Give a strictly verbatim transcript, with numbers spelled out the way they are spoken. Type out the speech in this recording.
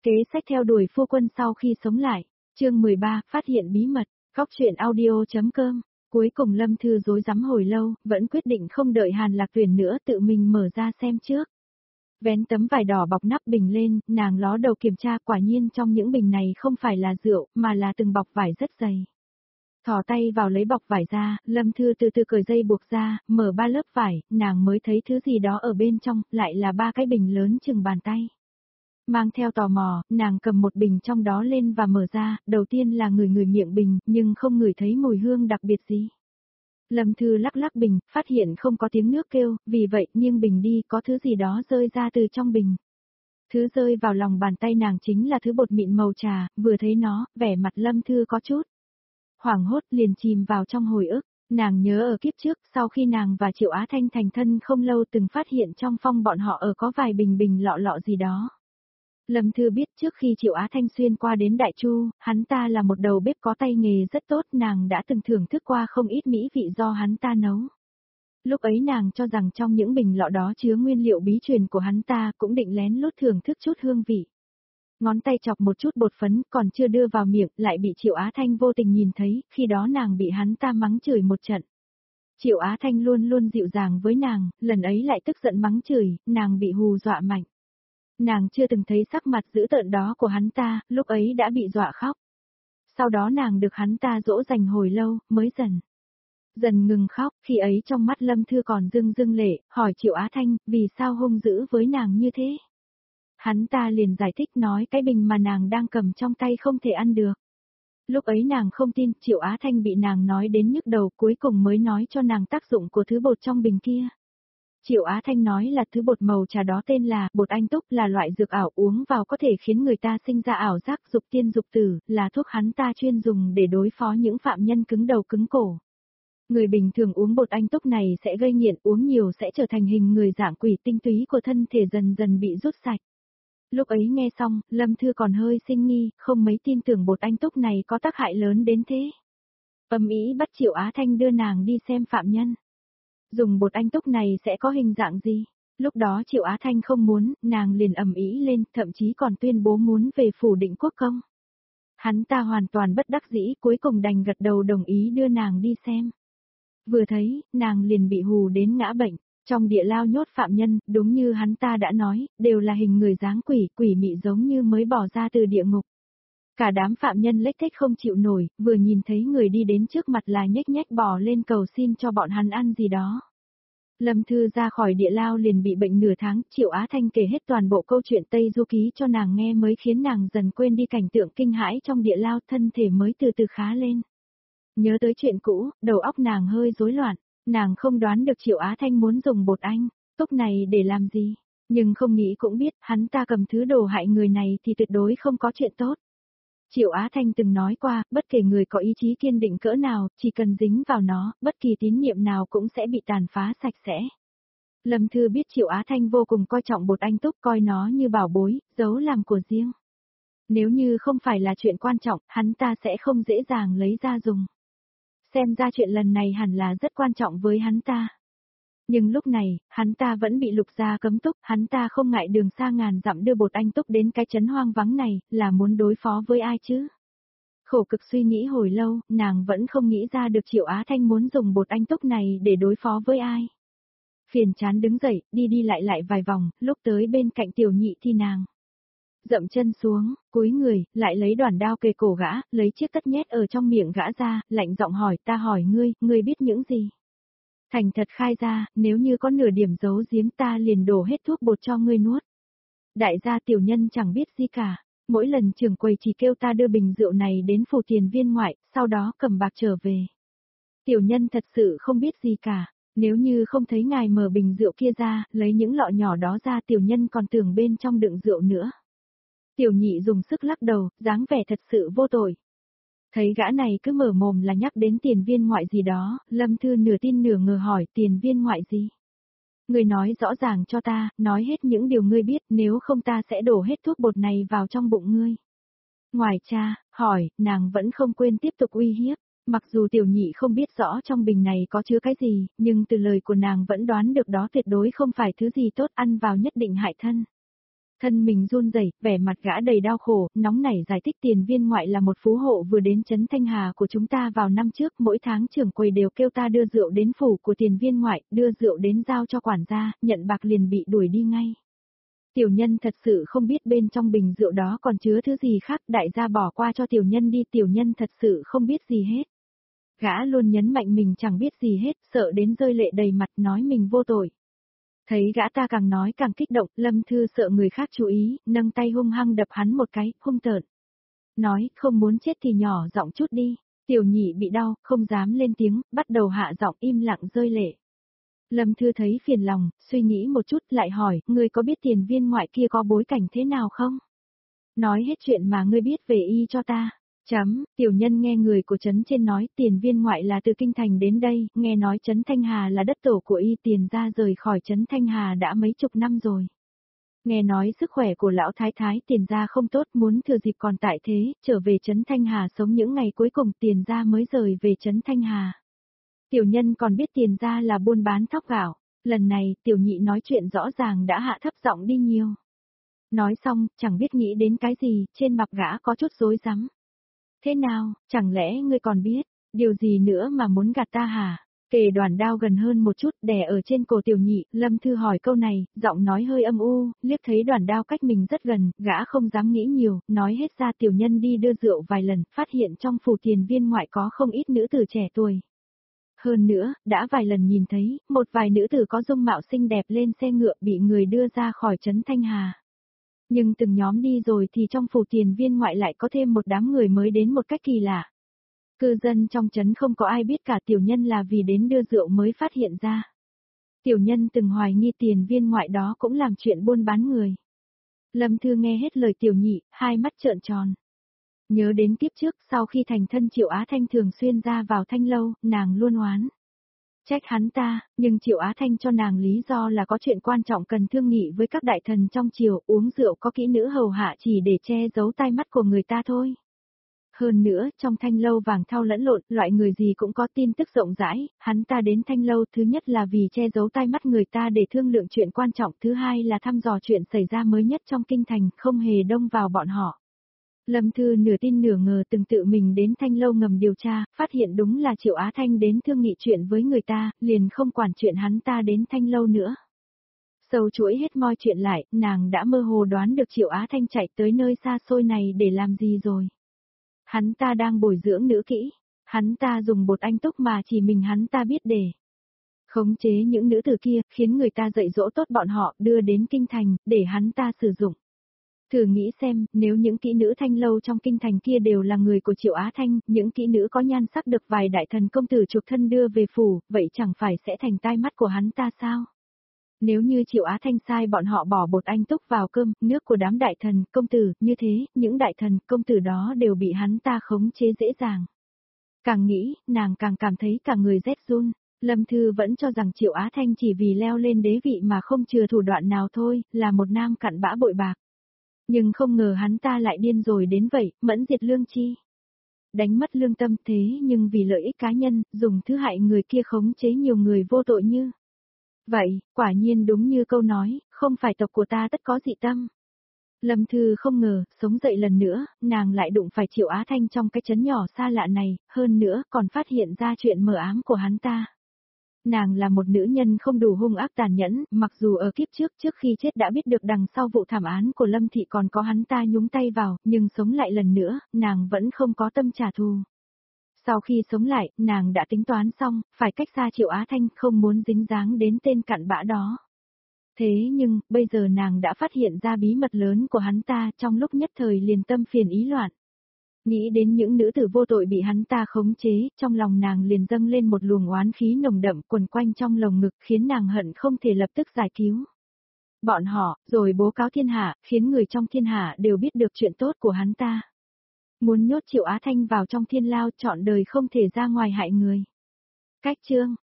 Kế sách theo đuổi phu quân sau khi sống lại. Chương mười ba, phát hiện bí mật. Góc truyện audio.com. Cuối cùng Lâm Thư rối rắm hồi lâu, vẫn quyết định không đợi Hàn Lạc Tuyển nữa, tự mình mở ra xem trước. Vén tấm vải đỏ bọc nắp bình lên, nàng ló đầu kiểm tra, quả nhiên trong những bình này không phải là rượu, mà là từng bọc vải rất dày. Thò tay vào lấy bọc vải ra, Lâm Thư từ từ cởi dây buộc ra, mở ba lớp vải, nàng mới thấy thứ gì đó ở bên trong, lại là ba cái bình lớn chừng bàn tay. Mang theo tò mò, nàng cầm một bình trong đó lên và mở ra, đầu tiên là ngửi ngửi miệng bình, nhưng không ngửi thấy mùi hương đặc biệt gì. Lâm Thư lắc lắc bình, phát hiện không có tiếng nước kêu, vì vậy nghiêng bình đi, có thứ gì đó rơi ra từ trong bình. Thứ rơi vào lòng bàn tay nàng chính là thứ bột mịn màu trà, vừa thấy nó, vẻ mặt Lâm Thư có chút hoảng hốt, liền chìm vào trong hồi ức. Nàng nhớ ở kiếp trước, sau khi nàng và Triệu Á Thanh thành thân không lâu từng phát hiện trong phong bọn họ ở có vài bình bình lọ lọ gì đó. Lâm Thư biết trước khi Triệu Á Thanh xuyên qua đến Đại Chu, hắn ta là một đầu bếp có tay nghề rất tốt, nàng đã từng thưởng thức qua không ít mỹ vị do hắn ta nấu. Lúc ấy nàng cho rằng trong những bình lọ đó chứa nguyên liệu bí truyền của hắn ta, cũng định lén lút thưởng thức chút hương vị. Ngón tay chọc một chút bột phấn, còn chưa đưa vào miệng, lại bị Triệu Á Thanh vô tình nhìn thấy, khi đó nàng bị hắn ta mắng chửi một trận. Triệu Á Thanh luôn luôn dịu dàng với nàng, lần ấy lại tức giận mắng chửi, nàng bị hù dọa mạnh. Nàng chưa từng thấy sắc mặt dữ tợn đó của hắn ta, lúc ấy đã bị dọa khóc. Sau đó nàng được hắn ta dỗ dành hồi lâu, mới dần. Dần ngừng khóc, khi ấy trong mắt Lâm Thư còn rưng rưng lệ, hỏi Triệu Á Thanh, vì sao hung dữ với nàng như thế? Hắn ta liền giải thích nói cái bình mà nàng đang cầm trong tay không thể ăn được. Lúc ấy nàng không tin, Triệu Á Thanh bị nàng nói đến nhức đầu, cuối cùng mới nói cho nàng tác dụng của thứ bột trong bình kia. Triệu Á Thanh nói là thứ bột màu trà đó tên là bột anh túc, là loại dược ảo uống vào có thể khiến người ta sinh ra ảo giác dục tiên dục tử, là thuốc hắn ta chuyên dùng để đối phó những phạm nhân cứng đầu cứng cổ. Người bình thường uống bột anh túc này sẽ gây nghiện, uống nhiều sẽ trở thành hình người dạng quỷ, tinh túy của thân thể dần dần bị rút sạch. Lúc ấy nghe xong, Lâm Thư còn hơi sinh nghi, không mấy tin tưởng bột anh túc này có tác hại lớn đến thế. Âm ý bắt Triệu Á Thanh đưa nàng đi xem phạm nhân. Dùng bột anh túc này sẽ có hình dạng gì? Lúc đó Triệu Á Thanh không muốn, nàng liền ầm ĩ lên, thậm chí còn tuyên bố muốn về phủ Định Quốc công. Hắn ta hoàn toàn bất đắc dĩ, cuối cùng đành gật đầu đồng ý đưa nàng đi xem. Vừa thấy, nàng liền bị hù đến ngã bệnh. Trong địa lao nhốt phạm nhân, đúng như hắn ta đã nói, đều là hình người dáng quỷ, quỷ mị giống như mới bỏ ra từ địa ngục. Cả đám phạm nhân lếch thếch không chịu nổi, vừa nhìn thấy người đi đến trước mặt là nhếch nhếch bò lên cầu xin cho bọn hắn ăn gì đó. Lâm Thư ra khỏi địa lao liền bị bệnh nửa tháng, Triệu Á Thanh kể hết toàn bộ câu chuyện Tây Du Ký cho nàng nghe mới khiến nàng dần quên đi cảnh tượng kinh hãi trong địa lao, thân thể mới từ từ khá lên. Nhớ tới chuyện cũ, đầu óc nàng hơi rối loạn. Nàng không đoán được Triệu Á Thanh muốn dùng bột anh túc này để làm gì, nhưng không nghĩ cũng biết, hắn ta cầm thứ đồ hại người này thì tuyệt đối không có chuyện tốt. Triệu Á Thanh từng nói qua, bất kể người có ý chí kiên định cỡ nào, chỉ cần dính vào nó, bất kỳ tín niệm nào cũng sẽ bị tàn phá sạch sẽ. Lâm Thư biết Triệu Á Thanh vô cùng coi trọng bột anh túc, coi nó như bảo bối, giấu làm của riêng. Nếu như không phải là chuyện quan trọng, hắn ta sẽ không dễ dàng lấy ra dùng. Xem ra chuyện lần này hẳn là rất quan trọng với hắn ta. Nhưng lúc này, hắn ta vẫn bị Lục gia cấm túc, hắn ta không ngại đường xa ngàn dặm đưa bột anh túc đến cái trấn hoang vắng này, là muốn đối phó với ai chứ? Khổ cực suy nghĩ hồi lâu, nàng vẫn không nghĩ ra được Triệu Á Thanh muốn dùng bột anh túc này để đối phó với ai. Phiền chán đứng dậy, đi đi lại lại vài vòng, lúc tới bên cạnh Tiểu Nhị thì nàng dậm chân xuống, cúi người, lại lấy đoản đao kề cổ gã, lấy chiếc tất nhét ở trong miệng gã ra, lạnh giọng hỏi, ta hỏi ngươi, ngươi biết những gì? Thành thật khai ra, nếu như có nửa điểm giấu giếm ta liền đổ hết thuốc bột cho ngươi nuốt. Đại gia tiểu nhân chẳng biết gì cả, mỗi lần trưởng quầy chỉ kêu ta đưa bình rượu này đến phủ tiền viên ngoại, sau đó cầm bạc trở về. Tiểu nhân thật sự không biết gì cả, nếu như không thấy ngài mở bình rượu kia ra, lấy những lọ nhỏ đó ra tiểu nhân còn tưởng bên trong đựng rượu nữa. Tiểu Nhị dùng sức lắc đầu, dáng vẻ thật sự vô tội. Thấy gã này cứ mở mồm là nhắc đến tiền viên ngoại gì đó, Lâm Thư nửa tin nửa ngờ hỏi tiền viên ngoại gì. Ngươi nói rõ ràng cho ta, nói hết những điều ngươi biết, nếu không ta sẽ đổ hết thuốc bột này vào trong bụng ngươi. Ngoài cha, hỏi, nàng vẫn không quên tiếp tục uy hiếp. Mặc dù Tiểu Nhị không biết rõ trong bình này có chứa cái gì, nhưng từ lời của nàng vẫn đoán được đó tuyệt đối không phải thứ gì tốt, ăn vào nhất định hại thân. Thân mình run rẩy, vẻ mặt gã đầy đau khổ, nóng nảy giải thích Tiền Viên ngoại là một phú hộ vừa đến trấn Thanh Hà của chúng ta vào năm trước, mỗi tháng trưởng quầy đều kêu ta đưa rượu đến phủ của Tiền Viên ngoại, đưa rượu đến giao cho quản gia, nhận bạc liền bị đuổi đi ngay. Tiểu nhân thật sự không biết bên trong bình rượu đó còn chứa thứ gì khác, đại gia bỏ qua cho tiểu nhân đi, tiểu nhân thật sự không biết gì hết. Gã luôn nhấn mạnh mình chẳng biết gì hết, sợ đến rơi lệ đầy mặt nói mình vô tội. Thấy gã ta càng nói càng kích động, Lâm Thư sợ người khác chú ý, nâng tay hung hăng đập hắn một cái, hung tợn. Nói, không muốn chết thì nhỏ giọng chút đi, tiểu nhị bị đau, không dám lên tiếng, bắt đầu hạ giọng im lặng rơi lệ. Lâm Thư thấy phiền lòng, suy nghĩ một chút lại hỏi, ngươi có biết Tiền Viên ngoại kia có bối cảnh thế nào không? Nói hết chuyện mà ngươi biết về y cho ta. Chấm, tiểu nhân nghe người của trấn trên nói Tiền Viên ngoại là từ Kinh Thành đến đây, nghe nói trấn Thanh Hà là đất tổ của y, Tiền gia rời khỏi trấn Thanh Hà đã mấy chục năm rồi. Nghe nói sức khỏe của lão thái thái Tiền gia không tốt, muốn thừa dịp còn tại thế, trở về trấn Thanh Hà sống những ngày cuối cùng, Tiền gia mới rời về trấn Thanh Hà. Tiểu nhân còn biết Tiền gia là buôn bán thóc gạo, lần này tiểu nhị nói chuyện rõ ràng đã hạ thấp giọng đi nhiều. Nói xong, chẳng biết nghĩ đến cái gì, trên mặt gã có chút rối rắm. Thế nào, chẳng lẽ ngươi còn biết, điều gì nữa mà muốn gạt ta hả? Kề đoàn đao gần hơn một chút đè ở trên cổ tiểu nhị, Lâm Thư hỏi câu này, giọng nói hơi âm u, liếc thấy đoàn đao cách mình rất gần, gã không dám nghĩ nhiều, nói hết ra tiểu nhân đi đưa rượu vài lần, phát hiện trong phủ Tiền Viên ngoại có không ít nữ tử trẻ tuổi. Hơn nữa, đã vài lần nhìn thấy, một vài nữ tử có dung mạo xinh đẹp lên xe ngựa bị người đưa ra khỏi trấn Thanh Hà. Nhưng từng nhóm đi rồi thì trong phủ Tiền Viên ngoại lại có thêm một đám người mới đến một cách kỳ lạ. Cư dân trong trấn không có ai biết cả, tiểu nhân là vì đến đưa rượu mới phát hiện ra. Tiểu nhân từng hoài nghi Tiền Viên ngoại đó cũng làm chuyện buôn bán người. Lâm Thư nghe hết lời tiểu nhị, hai mắt trợn tròn. Nhớ đến kiếp trước, sau khi thành thân Triệu Á Thanh thường xuyên ra vào thanh lâu, nàng luôn oán trách hắn ta, nhưng Triệu Á Thanh cho nàng lý do là có chuyện quan trọng cần thương nghị với các đại thần trong triều, uống rượu có kỹ nữ hầu hạ chỉ để che giấu tai mắt của người ta thôi. Hơn nữa, trong thanh lâu vàng thau lẫn lộn, loại người gì cũng có tin tức rộng rãi, hắn ta đến thanh lâu thứ nhất là vì che giấu tai mắt người ta để thương lượng chuyện quan trọng, thứ hai là thăm dò chuyện xảy ra mới nhất trong kinh thành, không hề đông vào bọn họ. Lâm Thư nửa tin nửa ngờ từng tự mình đến thanh lâu ngầm điều tra, phát hiện đúng là Triệu Á Thanh đến thương nghị chuyện với người ta, liền không quản chuyện hắn ta đến thanh lâu nữa. Sâu chuỗi hết mọi chuyện lại, nàng đã mơ hồ đoán được Triệu Á Thanh chạy tới nơi xa xôi này để làm gì rồi. Hắn ta đang bồi dưỡng nữ kỹ, hắn ta dùng bột anh túc mà chỉ mình hắn ta biết để khống chế những nữ tử kia, khiến người ta dạy dỗ tốt bọn họ, đưa đến kinh thành, để hắn ta sử dụng. Thử nghĩ xem, nếu những kỹ nữ thanh lâu trong kinh thành kia đều là người của Triệu Á Thanh, những kỹ nữ có nhan sắc được vài đại thần công tử chuộc thân đưa về phủ, vậy chẳng phải sẽ thành tai mắt của hắn ta sao? Nếu như Triệu Á Thanh sai bọn họ bỏ bột anh túc vào cơm, nước của đám đại thần, công tử, như thế, những đại thần, công tử đó đều bị hắn ta khống chế dễ dàng. Càng nghĩ, nàng càng cảm thấy cả người rét run. Lâm Thư vẫn cho rằng Triệu Á Thanh chỉ vì leo lên đế vị mà không chừa thủ đoạn nào thôi, là một nam cặn bã bội bạc. Nhưng không ngờ hắn ta lại điên rồi đến vậy, mẫn diệt lương chi. Đánh mất lương tâm thế nhưng vì lợi ích cá nhân, dùng thứ hại người kia khống chế nhiều người vô tội như. Vậy, quả nhiên đúng như câu nói, không phải tộc của ta tất có dị tâm. Lâm Thư không ngờ, sống dậy lần nữa, nàng lại đụng phải Triệu Á Thanh trong cái trấn nhỏ xa lạ này, hơn nữa còn phát hiện ra chuyện mờ ám của hắn ta. Nàng là một nữ nhân không đủ hung ác tàn nhẫn, mặc dù ở kiếp trước trước khi chết đã biết được đằng sau vụ thảm án của Lâm Thị còn có hắn ta nhúng tay vào, nhưng sống lại lần nữa, nàng vẫn không có tâm trả thù. Sau khi sống lại, nàng đã tính toán xong, phải cách xa Triệu Á Thanh, không muốn dính dáng đến tên cặn bã đó. Thế nhưng, bây giờ nàng đã phát hiện ra bí mật lớn của hắn ta, trong lúc nhất thời liền tâm phiền ý loạn. Nghĩ đến những nữ tử vô tội bị hắn ta khống chế, trong lòng nàng liền dâng lên một luồng oán khí nồng đậm quần quanh trong lồng ngực khiến nàng hận không thể lập tức giải cứu bọn họ, rồi bố cáo thiên hạ, khiến người trong thiên hạ đều biết được chuyện tốt của hắn ta. Muốn nhốt Triệu Á Thanh vào trong thiên lao, trọn đời không thể ra ngoài hại người. Cách chương